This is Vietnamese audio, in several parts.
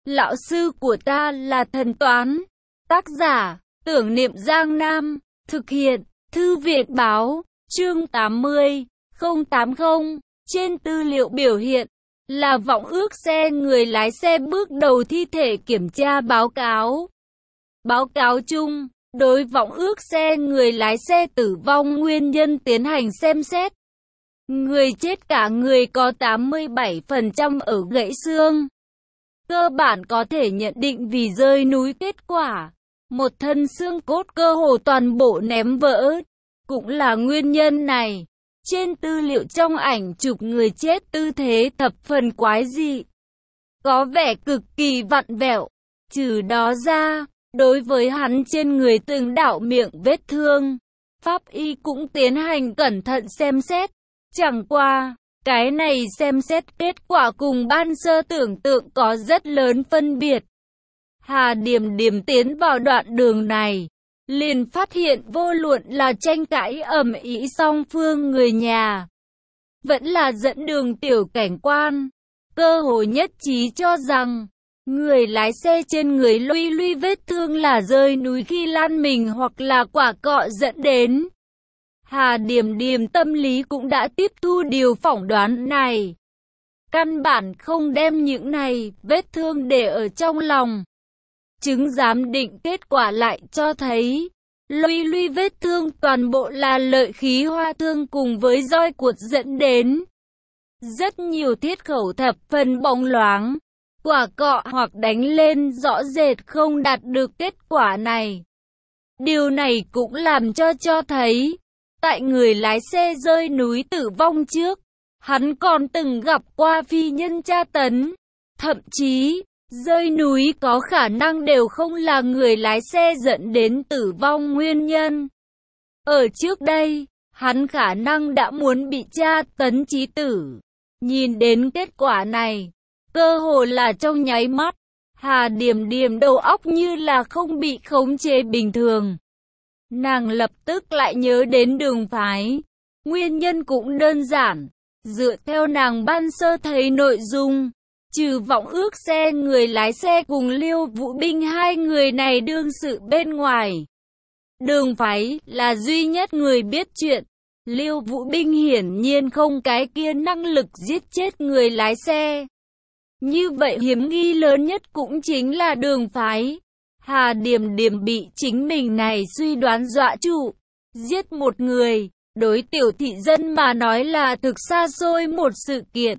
Lão sư của ta là thần toán. Tác giả, Tưởng Niệm Giang Nam. Thực hiện, Thư viện Báo. Chương 80, 080. Trên tư liệu biểu hiện là vọng ước xe người lái xe bước đầu thi thể kiểm tra báo cáo. Báo cáo chung, đối vọng ước xe người lái xe tử vong nguyên nhân tiến hành xem xét. Người chết cả người có 87% ở gãy xương. Cơ bản có thể nhận định vì rơi núi, kết quả một thân xương cốt cơ hồ toàn bộ ném vỡ cũng là nguyên nhân này. Trên tư liệu trong ảnh chụp người chết tư thế thập phần quái dị, có vẻ cực kỳ vặn vẹo. Trừ đó ra, đối với hắn trên người từng đạo miệng vết thương, pháp y cũng tiến hành cẩn thận xem xét. Chẳng qua, cái này xem xét kết quả cùng ban sơ tưởng tượng có rất lớn phân biệt. Hà Điềm Điềm tiến vào đoạn đường này, liền phát hiện vô luận là tranh cãi ầm ĩ song phương người nhà, vẫn là dẫn đường tiểu cảnh quan, cơ hồ nhất trí cho rằng người lái xe trên người luy vết thương là rơi núi khi lăn mình hoặc là quả cọ dẫn đến. Hà Điềm Điềm tâm lý cũng đã tiếp thu điều phỏng đoán này, căn bản không đem những này vết thương để ở trong lòng. Chứng giám định kết quả lại cho thấy luy vết thương toàn bộ là lợi khí hoa thương cùng với roi cuột dẫn đến. Rất nhiều thiết khẩu thập phần bóng loáng, quả cọ hoặc đánh lên rõ rệt không đạt được kết quả này. Điều này cũng làm cho thấy, tại người lái xe rơi núi tử vong trước, hắn còn từng gặp qua phi nhân tra tấn. Thậm chí, rơi núi có khả năng đều không là người lái xe dẫn đến tử vong nguyên nhân. Ở trước đây, hắn khả năng đã muốn bị tra tấn chí tử. Nhìn đến kết quả này, cơ hồ là trong nháy mắt, Hà Điềm Điềm đầu óc như là không bị khống chế bình thường. Nàng lập tức lại nhớ đến đường phái. Nguyên nhân cũng đơn giản, dựa theo nàng ban sơ thấy nội dung, trừ vọng ước xe người lái xe cùng Liêu Vũ Binh hai người này đương sự bên ngoài, đường phái là duy nhất người biết chuyện. Liêu Vũ Binh hiển nhiên không cái kia năng lực giết chết người lái xe. Như vậy hiếm nghi lớn nhất cũng chính là đường phái. Hà Điềm Điềm bị chính mình này suy đoán dọa trụ. Giết một người, đối tiểu thị dân mà nói là thực xa xôi một sự kiện.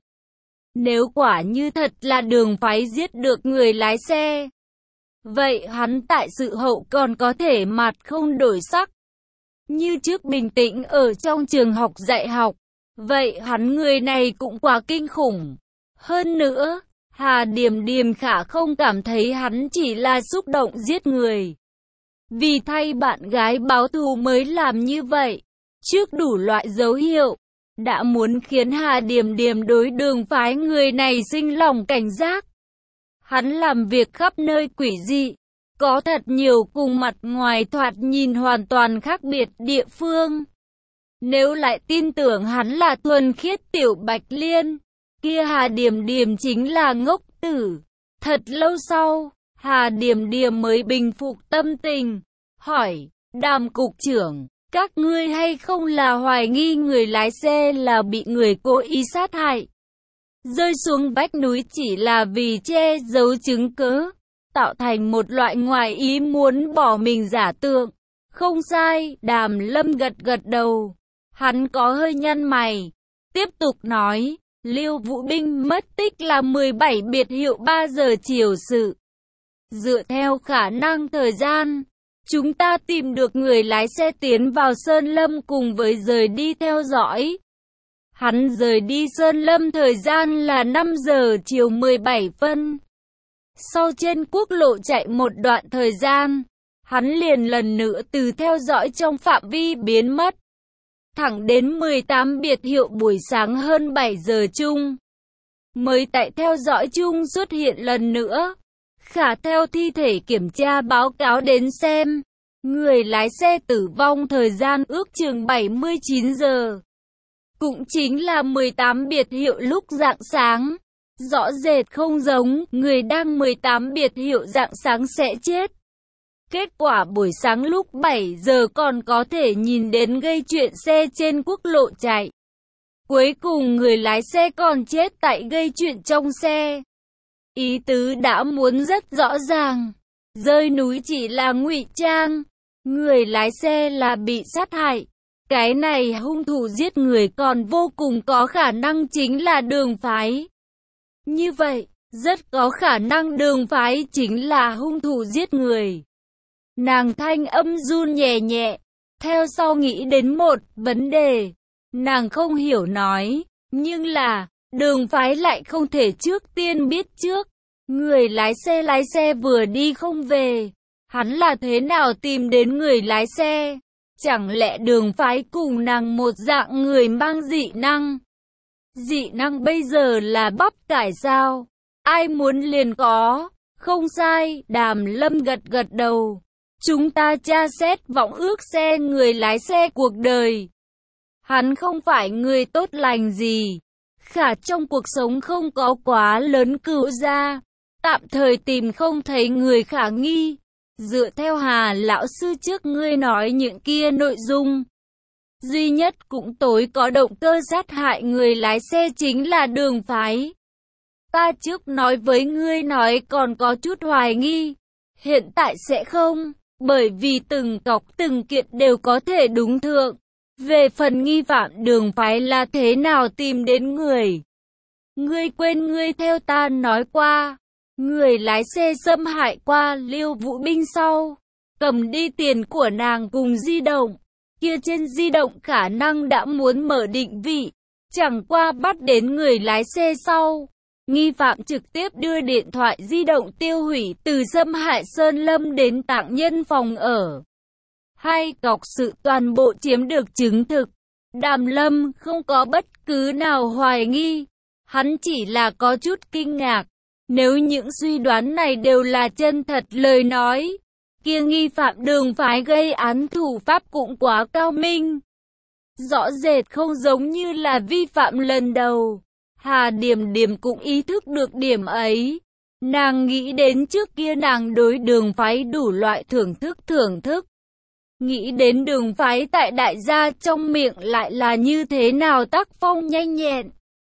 Nếu quả như thật là đường phái giết được người lái xe, vậy hắn tại sự hậu còn có thể mặt không đổi sắc, như trước bình tĩnh ở trong trường học dạy học. Vậy hắn người này cũng quá kinh khủng. Hơn nữa, Hà Điềm Điềm khả không cảm thấy hắn chỉ là xúc động giết người, vì thay bạn gái báo thù mới làm như vậy. Trước đủ loại dấu hiệu, đã muốn khiến Hà Điềm Điềm đối đường phái người này sinh lòng cảnh giác. Hắn làm việc khắp nơi quỷ dị, có thật nhiều cùng mặt ngoài thoạt nhìn hoàn toàn khác biệt địa phương. Nếu lại tin tưởng hắn là thuần khiết tiểu Bạch Liên, kia Hà Điềm Điềm chính là ngốc tử. Thật lâu sau, Hà Điềm Điềm mới bình phục tâm tình, hỏi, Đàm cục trưởng, các ngươi hay không là hoài nghi người lái xe là bị người cố ý sát hại, rơi xuống vách núi chỉ là vì che giấu chứng cớ, tạo thành một loại ngoài ý muốn bỏ mình giả tượng? Không sai. Đàm Lâm gật gật đầu, hắn có hơi nhăn mày, tiếp tục nói, Liêu Vũ Binh mất tích là 17 biệt hiệu 3 giờ chiều sự. Dựa theo khả năng thời gian, chúng ta tìm được người lái xe tiến vào Sơn Lâm cùng với rời đi theo dõi. Hắn rời đi Sơn Lâm thời gian là 5 giờ chiều 17 phân. Sau trên quốc lộ chạy một đoạn thời gian, hắn liền lần nữa từ theo dõi trong phạm vi biến mất. Thẳng đến 18 biệt hiệu buổi sáng hơn 7 giờ chung, mới tại theo dõi chung xuất hiện lần nữa. Khả theo thi thể kiểm tra báo cáo đến xem, người lái xe tử vong thời gian ước chừng 79 giờ. Cũng chính là 18 biệt hiệu lúc rạng sáng. Rõ rệt không giống, người đang 18 biệt hiệu rạng sáng sẽ chết. Kết quả buổi sáng lúc 7 giờ còn có thể nhìn đến gây chuyện xe trên quốc lộ chạy. Cuối cùng người lái xe còn chết tại gây chuyện trong xe. Ý tứ đã muốn rất rõ ràng. Rơi núi chỉ là ngụy trang. Người lái xe là bị sát hại. Cái này hung thủ giết người còn vô cùng có khả năng chính là Đường Phái. Như vậy, rất có khả năng Đường Phái chính là hung thủ giết người. Nàng thanh âm run nhẹ nhẹ, theo sau nghĩ đến một vấn đề. Nàng không hiểu nói, nhưng là, Đường Phái lại không thể trước tiên biết trước. Người lái xe vừa đi không về. Hắn là thế nào tìm đến người lái xe? Chẳng lẽ Đường Phái cùng nàng một dạng người mang dị năng? Dị năng bây giờ là bắp cải sao? Ai muốn liền có. Không sai, Đàm Lâm gật gật đầu. Chúng ta tra xét vọng ước xe người lái xe cuộc đời. Hắn không phải người tốt lành gì. Khả trong cuộc sống không có quá lớn cựu gia. Tạm thời tìm không thấy người khả nghi. Dựa theo Hà lão sư trước ngươi nói những kia nội dung. Duy nhất cũng tối có động cơ sát hại người lái xe chính là Đường Phái. Ta trước nói với ngươi nói còn có chút hoài nghi. Hiện tại sẽ không, bởi vì từng cọc từng kiện đều có thể đúng thượng. Về phần nghi phạm Đường Phái là thế nào tìm đến người. Ngươi quên ngươi theo ta nói qua. Người lái xe xâm hại qua Liêu Vũ Binh sau. Cầm đi tiền của nàng cùng di động. Kia trên di động khả năng đã muốn mở định vị. Chẳng qua bắt đến người lái xe sau. Nghi phạm trực tiếp đưa điện thoại di động tiêu hủy từ xâm hại Sơn Lâm đến tặng nhân phòng ở. Hai cọc sự toàn bộ chiếm được chứng thực. Đàm Lâm không có bất cứ nào hoài nghi. Hắn chỉ là có chút kinh ngạc. Nếu những suy đoán này đều là chân thật lời nói, kia nghi phạm Đường Phái gây án thủ pháp cũng quá cao minh. Rõ rệt không giống như là vi phạm lần đầu. Hà Điềm Điềm cũng ý thức được điểm ấy. Nàng nghĩ đến trước kia nàng đối Đường Phái đủ loại thưởng thức. Nghĩ đến Đường Phái tại đại gia trong miệng lại là như thế nào tác phong nhanh nhẹn,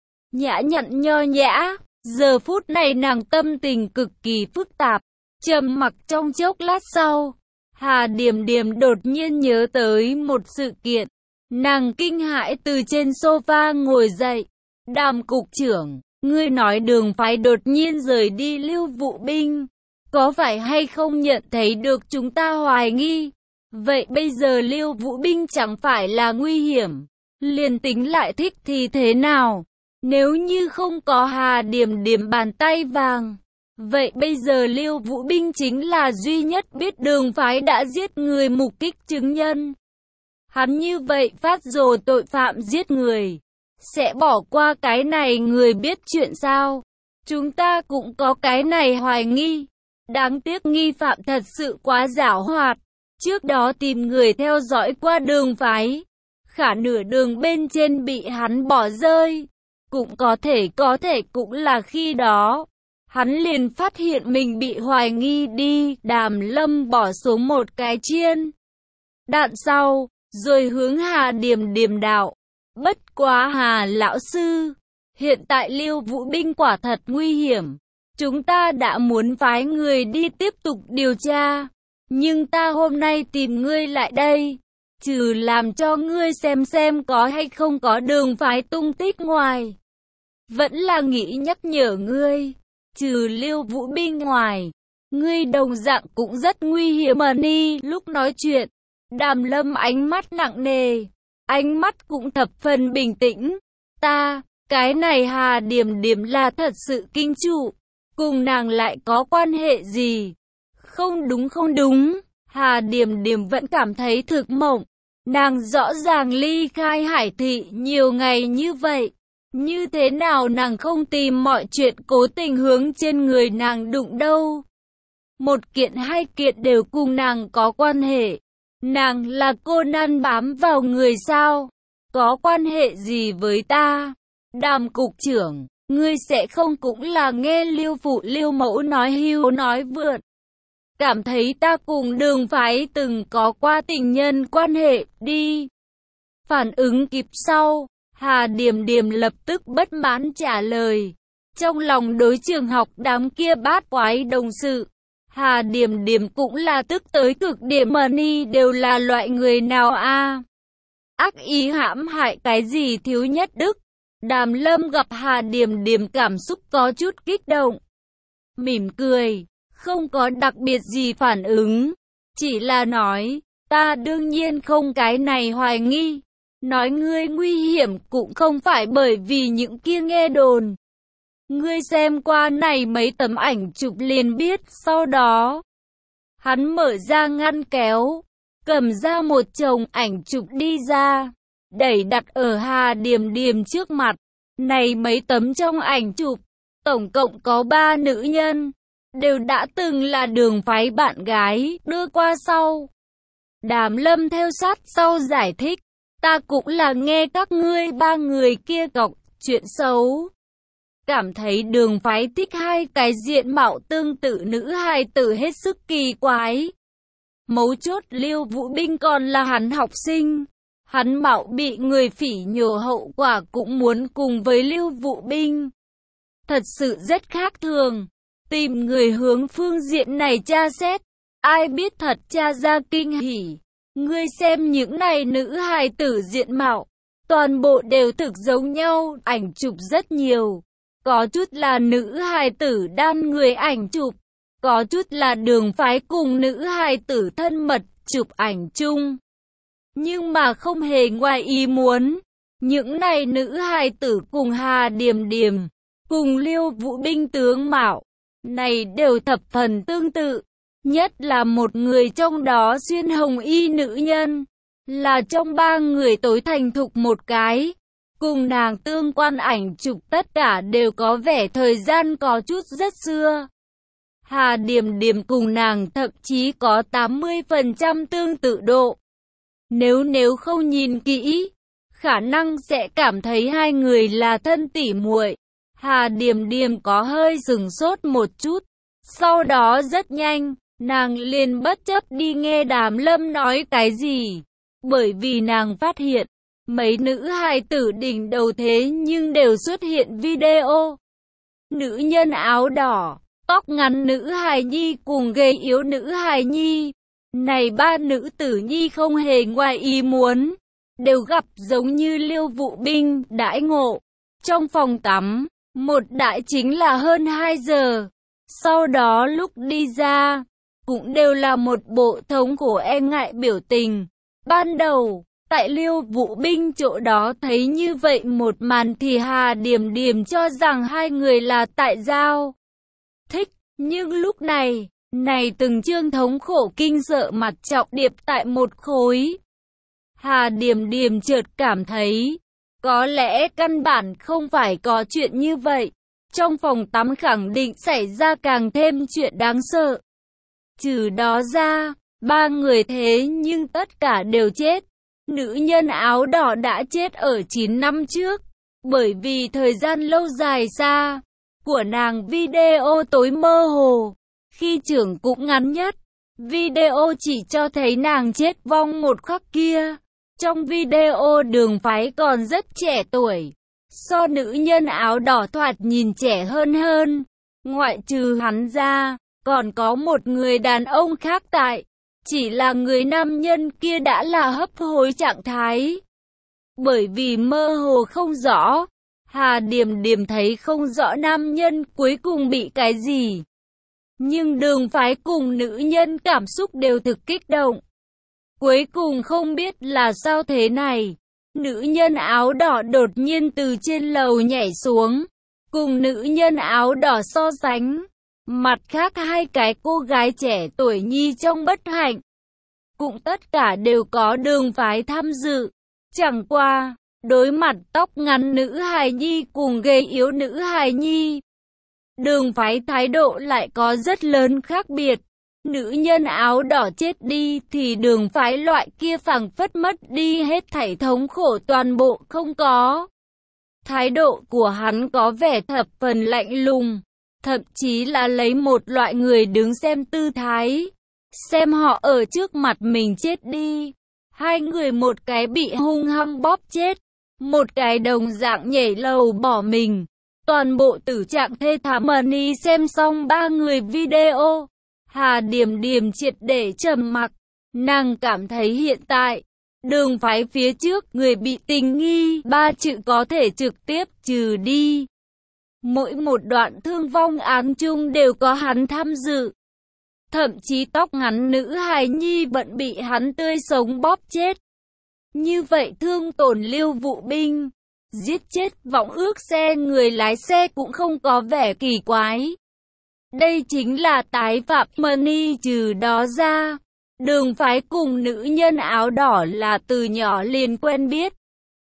nhã nhặn nho nhã. Giờ phút này nàng tâm tình cực kỳ phức tạp, trầm mặc trong chốc lát sau. Hà Điềm Điềm đột nhiên nhớ tới một sự kiện. Nàng kinh hãi từ trên sofa ngồi dậy. Đàm cục trưởng, ngươi nói Đường Phái đột nhiên rời đi Lưu Vũ Binh. Có phải hay không nhận thấy được chúng ta hoài nghi? Vậy bây giờ Lưu Vũ Binh chẳng phải là nguy hiểm. Liền tính lại thích thì thế nào? Nếu như không có Hà Điềm Điềm bàn tay vàng, vậy bây giờ Liêu Vũ Binh chính là duy nhất biết Đường Phái đã giết người mục kích chứng nhân. Hắn như vậy phát rồ tội phạm giết người, sẽ bỏ qua cái này người biết chuyện sao? Chúng ta cũng có cái này hoài nghi. Đáng tiếc nghi phạm thật sự quá giảo hoạt. Trước đó tìm người theo dõi qua Đường Phái, khả nửa đường bên trên bị hắn bỏ rơi. Cũng có thể cũng là khi đó. Hắn liền phát hiện mình bị hoài nghi đi. Đàm Lâm bỏ xuống một cái chiên đạn sau, rồi hướng Hà Điềm Điềm đạo. Bất quá Hà lão sư, hiện tại Liêu Vũ Binh quả thật nguy hiểm. Chúng ta đã muốn phái người đi tiếp tục điều tra. Nhưng ta hôm nay tìm ngươi lại đây, trừ làm cho ngươi xem có hay không có Đường Phái tung tích ngoài. Vẫn là nghĩ nhắc nhở ngươi, trừ Liêu Vũ Binh ngoài, ngươi đồng dạng cũng rất nguy hiểm mà đi. Lúc nói chuyện, Đàm Lâm ánh mắt nặng nề, ánh mắt cũng thập phần bình tĩnh. Cái này Hà Điềm Điềm là thật sự kinh trụ, cùng nàng lại có quan hệ gì? Không đúng, Hà Điềm Điềm vẫn cảm thấy thực mộng. Nàng rõ ràng ly khai Hải Thị nhiều ngày như vậy. Như thế nào nàng không tìm mọi chuyện cố tình hướng trên người nàng đụng đâu? Một kiện hai kiện đều cùng nàng có quan hệ. Nàng là cô nan bám vào người sao? Có quan hệ gì với ta? Đàm cục trưởng, ngươi sẽ không cũng là nghe Liêu phụ Liêu mẫu nói hưu nói vượt. Cảm thấy ta cùng Đường phái từng có qua tình nhân quan hệ, đi. Phản ứng kịp sau, Hà Điềm Điềm lập tức bất mãn trả lời. Trong lòng đối trường học đám kia bát quái đồng sự, Hà Điềm Điềm cũng là tức tới cực điểm, mà ni đều là loại người nào a? Ác ý hãm hại cái gì thiếu nhất đức? Đàm Lâm gặp Hà Điềm Điềm cảm xúc có chút kích động, mỉm cười, không có đặc biệt gì phản ứng, chỉ là nói, ta đương nhiên không cái này hoài nghi, nói ngươi nguy hiểm cũng không phải bởi vì những kia nghe đồn. Ngươi xem qua này mấy tấm ảnh chụp liền biết. Sau đó, hắn mở ra ngăn kéo, cầm ra một chồng ảnh chụp đi ra, đẩy đặt ở Hà Điềm Điềm trước mặt. Này mấy tấm trong ảnh chụp, tổng cộng có 3 nữ nhân, đều đã từng là Đường phái bạn gái, đưa qua sau. Đàm Lâm theo sát sau giải thích, ta cũng là nghe các ngươi 3 người kia cọc chuyện xấu. Cảm thấy Đường phái thích hai cái diện mạo tương tự nữ hài tử hết sức kỳ quái. Mấu chốt Liêu Vũ Binh còn là hắn học sinh. Hắn mạo bị người phỉ nhổ hậu quả cũng muốn cùng với Liêu Vũ Binh. Thật sự rất khác thường. Tìm người hướng phương diện này tra xét. Ai biết thật tra ra kinh hỉ. Ngươi xem những này nữ hài tử diện mạo. Toàn bộ đều thực giống nhau. Ảnh chụp rất nhiều. Có chút là nữ hài tử đan người ảnh chụp. Có chút là Đường phái cùng nữ hài tử thân mật chụp ảnh chung. Nhưng mà không hề ngoài ý muốn. Những này nữ hài tử cùng Hà Điềm Điềm, cùng Liêu Vũ Binh tướng mạo, này đều thập phần tương tự. Nhất là một người trong đó xuyên hồng y nữ nhân, là trong 3 người tối thành thục một cái. Cùng nàng tương quan ảnh chụp tất cả đều có vẻ thời gian có chút rất xưa. Hà Điềm Điềm cùng nàng thậm chí có 80% tương tự độ. Nếu không nhìn kỹ, khả năng sẽ cảm thấy hai người là thân tỉ muội. Hà Điềm Điềm có hơi sửng sốt một chút. Sau đó rất nhanh, nàng liền bất chấp đi nghe Đàm Lâm nói cái gì. Bởi vì nàng phát hiện, mấy nữ hài tử đỉnh đầu thế nhưng đều xuất hiện video. Nữ nhân áo đỏ, tóc ngắn nữ hài nhi cùng gầy yếu nữ hài nhi. Này 3 nữ tử nhi không hề ngoài ý muốn, đều gặp giống như Liêu Vũ Binh đãi ngộ. Trong phòng tắm, một đại chính là hơn 2 giờ. Sau đó lúc đi ra, cũng đều là một bộ thống khổ e ngại biểu tình. Ban đầu, tại Liêu Vũ Binh chỗ đó thấy như vậy một màn thì Hà Điềm Điềm cho rằng hai người là tại giao thích. Nhưng lúc này, từng chương thống khổ kinh sợ mặt trọng điệp tại một khối. Hà Điềm Điềm chợt cảm thấy, có lẽ căn bản không phải có chuyện như vậy. Trong phòng tắm khẳng định xảy ra càng thêm chuyện đáng sợ. Trừ đó ra, 3 người thế nhưng tất cả đều chết. Nữ nhân áo đỏ đã chết ở 9 năm trước, bởi vì thời gian lâu dài xa của nàng video tối mơ hồ. Khi trưởng cũng ngắn nhất, video chỉ cho thấy nàng chết vong một khắc kia. Trong video Đường phái còn rất trẻ tuổi, so nữ nhân áo đỏ thoạt nhìn trẻ hơn. Ngoại trừ hắn ra, còn có một người đàn ông khác tại. Chỉ là người nam nhân kia đã là hấp hối trạng thái. Bởi vì mơ hồ không rõ, Hà Điềm Điềm thấy không rõ nam nhân cuối cùng bị cái gì. Nhưng Đường phái cùng nữ nhân cảm xúc đều thực kích động. Cuối cùng không biết là sao thế này. Nữ nhân áo đỏ đột nhiên từ trên lầu nhảy xuống, cùng nữ nhân áo đỏ so sánh. Mặt khác hai cái cô gái trẻ tuổi nhi trong bất hạnh, cũng tất cả đều có Đường phái tham dự. Chẳng qua, đối mặt tóc ngắn nữ hài nhi cùng gầy yếu nữ hài nhi, Đường phái thái độ lại có rất lớn khác biệt. Nữ nhân áo đỏ chết đi thì Đường phái loại kia phảng phất mất đi hết thảy thống khổ toàn bộ không có. Thái độ của hắn có vẻ thập phần lạnh lùng, thậm chí là lấy một loại người đứng xem tư thái, xem họ ở trước mặt mình chết đi. Hai người một cái bị hung hăng bóp chết, một cái đồng dạng nhảy lầu bỏ mình. Toàn bộ tử trạng thê thảm. Money xem xong 3 người video, Hà Điểm Điểm triệt để trầm mặc. Nàng cảm thấy hiện tại, đường phái phía trước người bị tình nghi 3 chữ có thể trực tiếp trừ đi. Mỗi một đoạn thương vong án chung đều có hắn tham dự. Thậm chí tóc ngắn nữ hài nhi vẫn bị hắn tươi sống bóp chết. Như vậy thương tổn Lưu Vụ Binh, giết chết Võng Ước xe người lái xe cũng không có vẻ kỳ quái. Đây chính là tái phạm. Money trừ đó ra, đường phái cùng nữ nhân áo đỏ là từ nhỏ liền quen biết.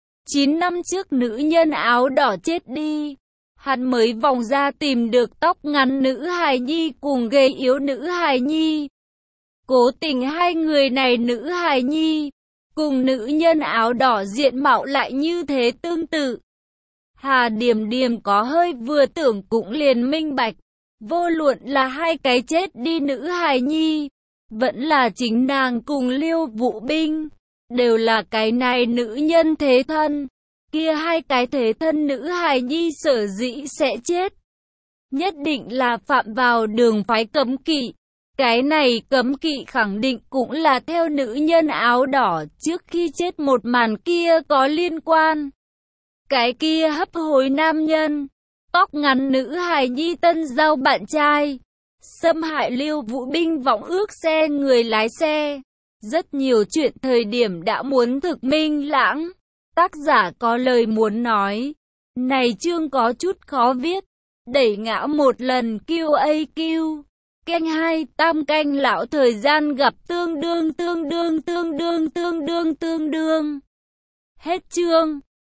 9 năm trước nữ nhân áo đỏ chết đi, hắn mới vòng ra tìm được tóc ngắn nữ hài nhi cùng gầy yếu nữ hài nhi. Cố tình hai người này nữ hài nhi cùng nữ nhân áo đỏ diện mạo lại như thế tương tự. Hà Điểm Điểm có hơi vừa tưởng cũng liền minh bạch, vô luận là hai cái chết đi nữ hài nhi, vẫn là chính nàng cùng Lưu Vụ Binh, đều là cái này nữ nhân thế thân. Kia hai cái thế thân nữ hài nhi sở dĩ sẽ chết, nhất định là phạm vào đường phái cấm kỵ. Cái này cấm kỵ khẳng định cũng là theo nữ nhân áo đỏ trước khi chết một màn kia có liên quan. Cái kia hấp hối nam nhân, tóc ngắn nữ hài nhi tân giao bạn trai, xâm hại Lưu Vụ Binh Võng Ước xe người lái xe. Rất nhiều chuyện thời điểm đã muốn thực minh lãng. Tác giả có lời muốn nói. Này chương có chút khó viết. Đẩy ngã một lần QAQ. Canh 2 tam canh lão thời gian gặp tương đương. Hết chương.